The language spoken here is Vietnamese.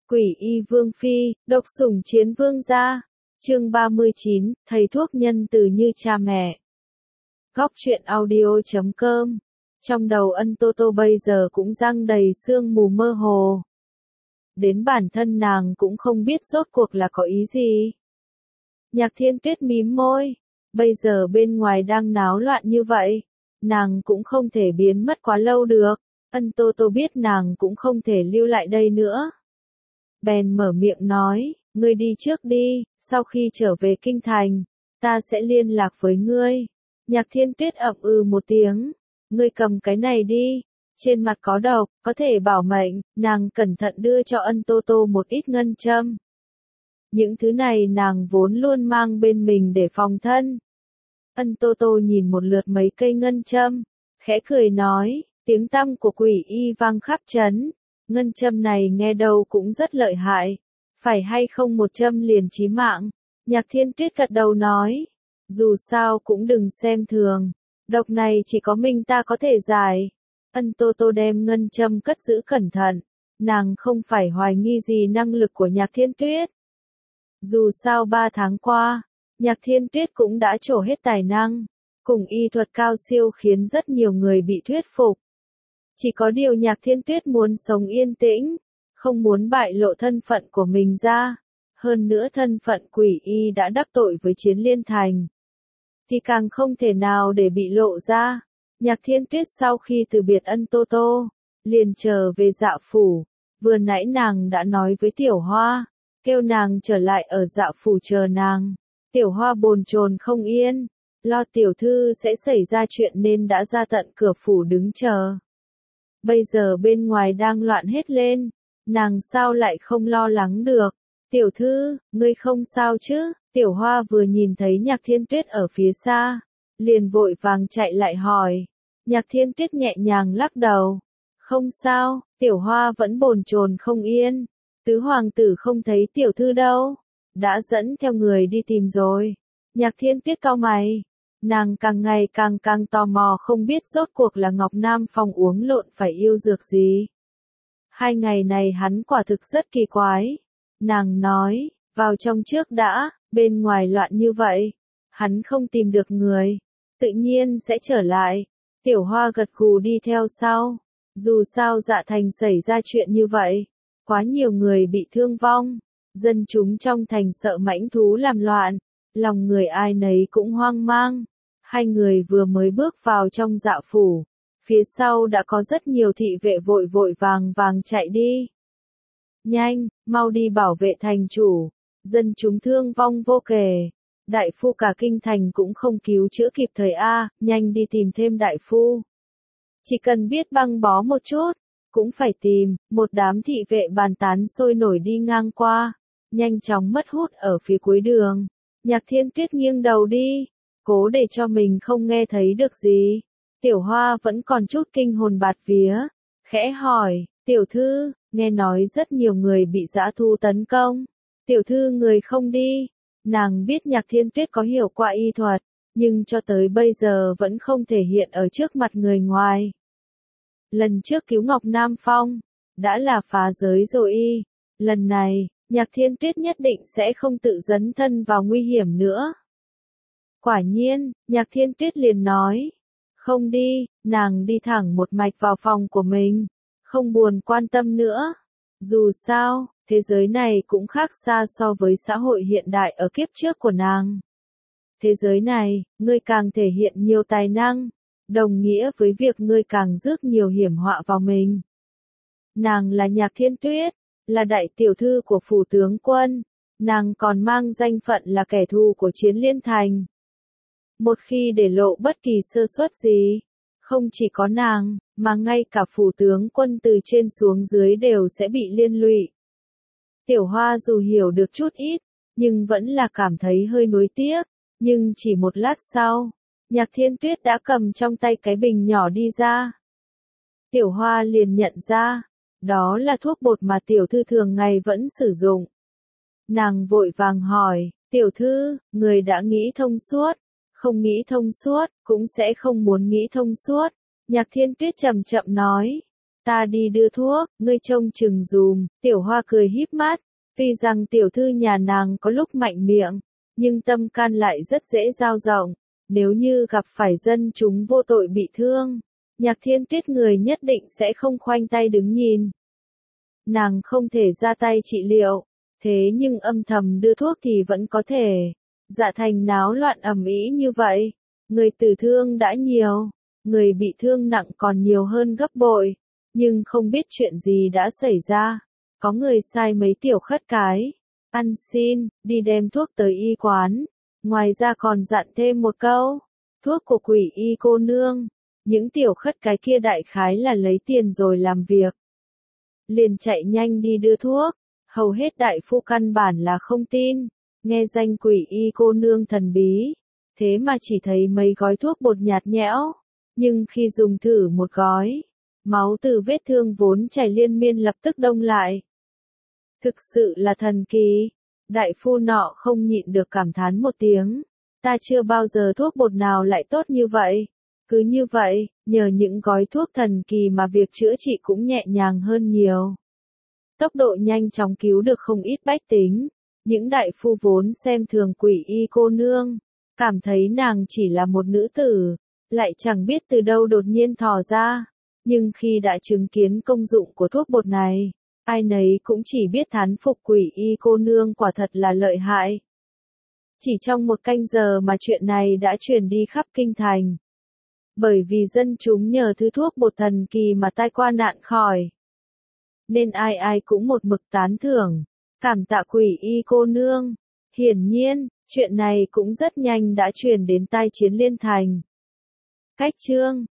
Quỷ y vương phi, độc sủng chiến vương gia. Chương 39, thầy thuốc nhân từ như cha mẹ. Góc truyện audio.com. Trong đầu Ân Tô Tô bây giờ cũng răng đầy sương mù mơ hồ. Đến bản thân nàng cũng không biết rốt cuộc là có ý gì. Nhạc Thiên Tuyết mím môi. Bây giờ bên ngoài đang náo loạn như vậy. Nàng cũng không thể biến mất quá lâu được. Ân Tô Tô biết nàng cũng không thể lưu lại đây nữa. Bèn mở miệng nói, ngươi đi trước đi, sau khi trở về kinh thành, ta sẽ liên lạc với ngươi. Nhạc Thiên Tuyết ậm ừ một tiếng, ngươi cầm cái này đi, trên mặt có độc, có thể bảo mệnh. Nàng cẩn thận đưa cho Ân Tô Tô một ít ngân châm. Những thứ này nàng vốn luôn mang bên mình để phòng thân. Ân Tô Tô nhìn một lượt mấy cây ngân châm, khẽ cười nói, tiếng tăm của quỷ y vang khắp trấn. Ngân châm này nghe đâu cũng rất lợi hại, phải hay không một châm liền chí mạng. Nhạc Thiên Tuyết gật đầu nói, dù sao cũng đừng xem thường, độc này chỉ có mình ta có thể giải. Ân Tô Tô đem ngân châm cất giữ cẩn thận, nàng không phải hoài nghi gì năng lực của Nhạc Thiên Tuyết. Dù sao 3 tháng qua, Nhạc Thiên Tuyết cũng đã trổ hết tài năng, cùng y thuật cao siêu khiến rất nhiều người bị thuyết phục. Chỉ có điều Nhạc Thiên Tuyết muốn sống yên tĩnh, không muốn bại lộ thân phận của mình ra. Hơn nữa thân phận quỷ y đã đắc tội với Chiến Liên Thành, thì càng không thể nào để bị lộ ra. Nhạc Thiên Tuyết sau khi từ biệt Ân Tô Tô, liền trở về Dạo Phủ. Vừa nãy nàng đã nói với Tiểu Hoa, kêu nàng trở lại ở Dạo Phủ chờ nàng. Tiểu Hoa bồn chồn không yên, lo tiểu thư sẽ xảy ra chuyện nên đã ra tận cửa phủ đứng chờ. Bây giờ bên ngoài đang loạn hết lên, nàng sao lại không lo lắng được. Tiểu thư, ngươi không sao chứ? Tiểu Hoa vừa nhìn thấy Nhạc Thiên Tuyết ở phía xa, liền vội vàng chạy lại hỏi. Nhạc Thiên Tuyết nhẹ nhàng lắc đầu. Không sao, Tiểu Hoa vẫn bồn chồn không yên. Tứ hoàng tử không thấy tiểu thư đâu, đã dẫn theo người đi tìm rồi. Nhạc Thiên Tuyết cau mày. Nàng càng ngày càng tò mò không biết rốt cuộc là Ngọc Nam Phong uống lộn phải yêu dược gì. 2 ngày này hắn quả thực rất kỳ quái. Nàng nói, vào trong trước đã, bên ngoài loạn như vậy. Hắn không tìm được người, tự nhiên sẽ trở lại. Tiểu Hoa gật gù đi theo sau. Dù sao Dạ Thành xảy ra chuyện như vậy, quá nhiều người bị thương vong. Dân chúng trong thành sợ mãnh thú làm loạn, lòng người ai nấy cũng hoang mang. 2 người vừa mới bước vào trong Dạo Phủ, phía sau đã có rất nhiều thị vệ vội vàng chạy đi. Nhanh, mau đi bảo vệ thành chủ, dân chúng thương vong vô kể. Đại phu cả kinh thành cũng không cứu chữa kịp thời a, nhanh đi tìm thêm đại phu. Chỉ cần biết băng bó một chút, cũng phải tìm. Một đám thị vệ bàn tán sôi nổi đi ngang qua, nhanh chóng mất hút ở phía cuối đường. Nhạc Thiên Tuyết nghiêng đầu đi, cố để cho mình không nghe thấy được gì. Tiểu Hoa vẫn còn chút kinh hồn bạt vía, khẽ hỏi, tiểu thư, nghe nói rất nhiều người bị dã thú tấn công. Tiểu thư người không đi. Nàng biết Nhạc Thiên Tuyết có hiểu qua y thuật, nhưng cho tới bây giờ vẫn không thể hiện ở trước mặt người ngoài. Lần trước cứu Ngọc Nam Phong, đã là phá giới rồi y. Lần này, Nhạc Thiên Tuyết nhất định sẽ không tự dấn thân vào nguy hiểm nữa. Quả nhiên, Nhạc Thiên Tuyết liền nói, không đi. Nàng đi thẳng một mạch vào phòng của mình, không buồn quan tâm nữa. Dù sao, thế giới này cũng khác xa so với xã hội hiện đại ở kiếp trước của nàng. Thế giới này, ngươi càng thể hiện nhiều tài năng, đồng nghĩa với việc ngươi càng rước nhiều hiểm họa vào mình. Nàng là Nhạc Thiên Tuyết, là đại tiểu thư của phủ tướng quân, nàng còn mang danh phận là kẻ thù của Chiến Liên Thành. Một khi để lộ bất kỳ sơ suất gì, không chỉ có nàng, mà ngay cả phủ tướng quân từ trên xuống dưới đều sẽ bị liên lụy. Tiểu Hoa dù hiểu được chút ít, nhưng vẫn là cảm thấy hơi nuối tiếc. Nhưng chỉ một lát sau, Nhạc Thiên Tuyết đã cầm trong tay cái bình nhỏ đi ra. Tiểu Hoa liền nhận ra, đó là thuốc bột mà tiểu thư thường ngày vẫn sử dụng. Nàng vội vàng hỏi, tiểu thư, người đã nghĩ thông suốt, không nghĩ thông suốt, cũng sẽ không muốn nghĩ thông suốt. Nhạc Thiên Tuyết chậm chậm nói, Ta đi đưa thuốc, ngươi trông chừng dùm, Tiểu Hoa cười híp mắt, tuy rằng tiểu thư nhà nàng có lúc mạnh miệng, nhưng tâm can lại rất dễ dao động, nếu như gặp phải dân chúng vô tội bị thương, Nhạc Thiên Tuyết người nhất định sẽ không khoanh tay đứng nhìn. Nàng không thể ra tay trị liệu, thế nhưng âm thầm đưa thuốc thì vẫn có thể. Dạ Thành náo loạn ầm ĩ như vậy, người tử thương đã nhiều, người bị thương nặng còn nhiều hơn gấp bội, nhưng không biết chuyện gì đã xảy ra. Có người sai mấy tiểu khất cái, ăn xin, đi đem thuốc tới y quán, ngoài ra còn dặn thêm một câu, thuốc của Quỷ Y cô nương. Những tiểu khất cái kia đại khái là lấy tiền rồi làm việc. Liền chạy nhanh đi đưa thuốc, hầu hết đại phu căn bản là không tin, nghe danh Quỷ Y cô nương thần bí, thế mà chỉ thấy mấy gói thuốc bột nhạt nhẽo, nhưng khi dùng thử một gói, máu từ vết thương vốn chảy liên miên lập tức đông lại. Thực sự là thần kỳ, đại phu nọ không nhịn được cảm thán một tiếng, ta chưa bao giờ thuốc bột nào lại tốt như vậy. Cứ như vậy, nhờ những gói thuốc thần kỳ mà việc chữa trị cũng nhẹ nhàng hơn nhiều. Tốc độ nhanh chóng cứu được không ít bách tính, những đại phu vốn xem thường Quỷ Y cô nương, cảm thấy nàng chỉ là một nữ tử, lại chẳng biết từ đâu đột nhiên thò ra, nhưng khi đã chứng kiến công dụng của thuốc bột này, ai nấy cũng chỉ biết thán phục Quỷ Y cô nương quả thật là lợi hại. Chỉ trong một canh giờ mà chuyện này đã truyền đi khắp kinh thành. Bởi vì dân chúng nhờ thứ thuốc bột thần kỳ mà tai qua nạn khỏi, nên ai ai cũng một mực tán thưởng, cảm tạ Quỷ Y cô nương. Hiển nhiên, chuyện này cũng rất nhanh đã truyền đến tai Chiến Liên thành. Cách chương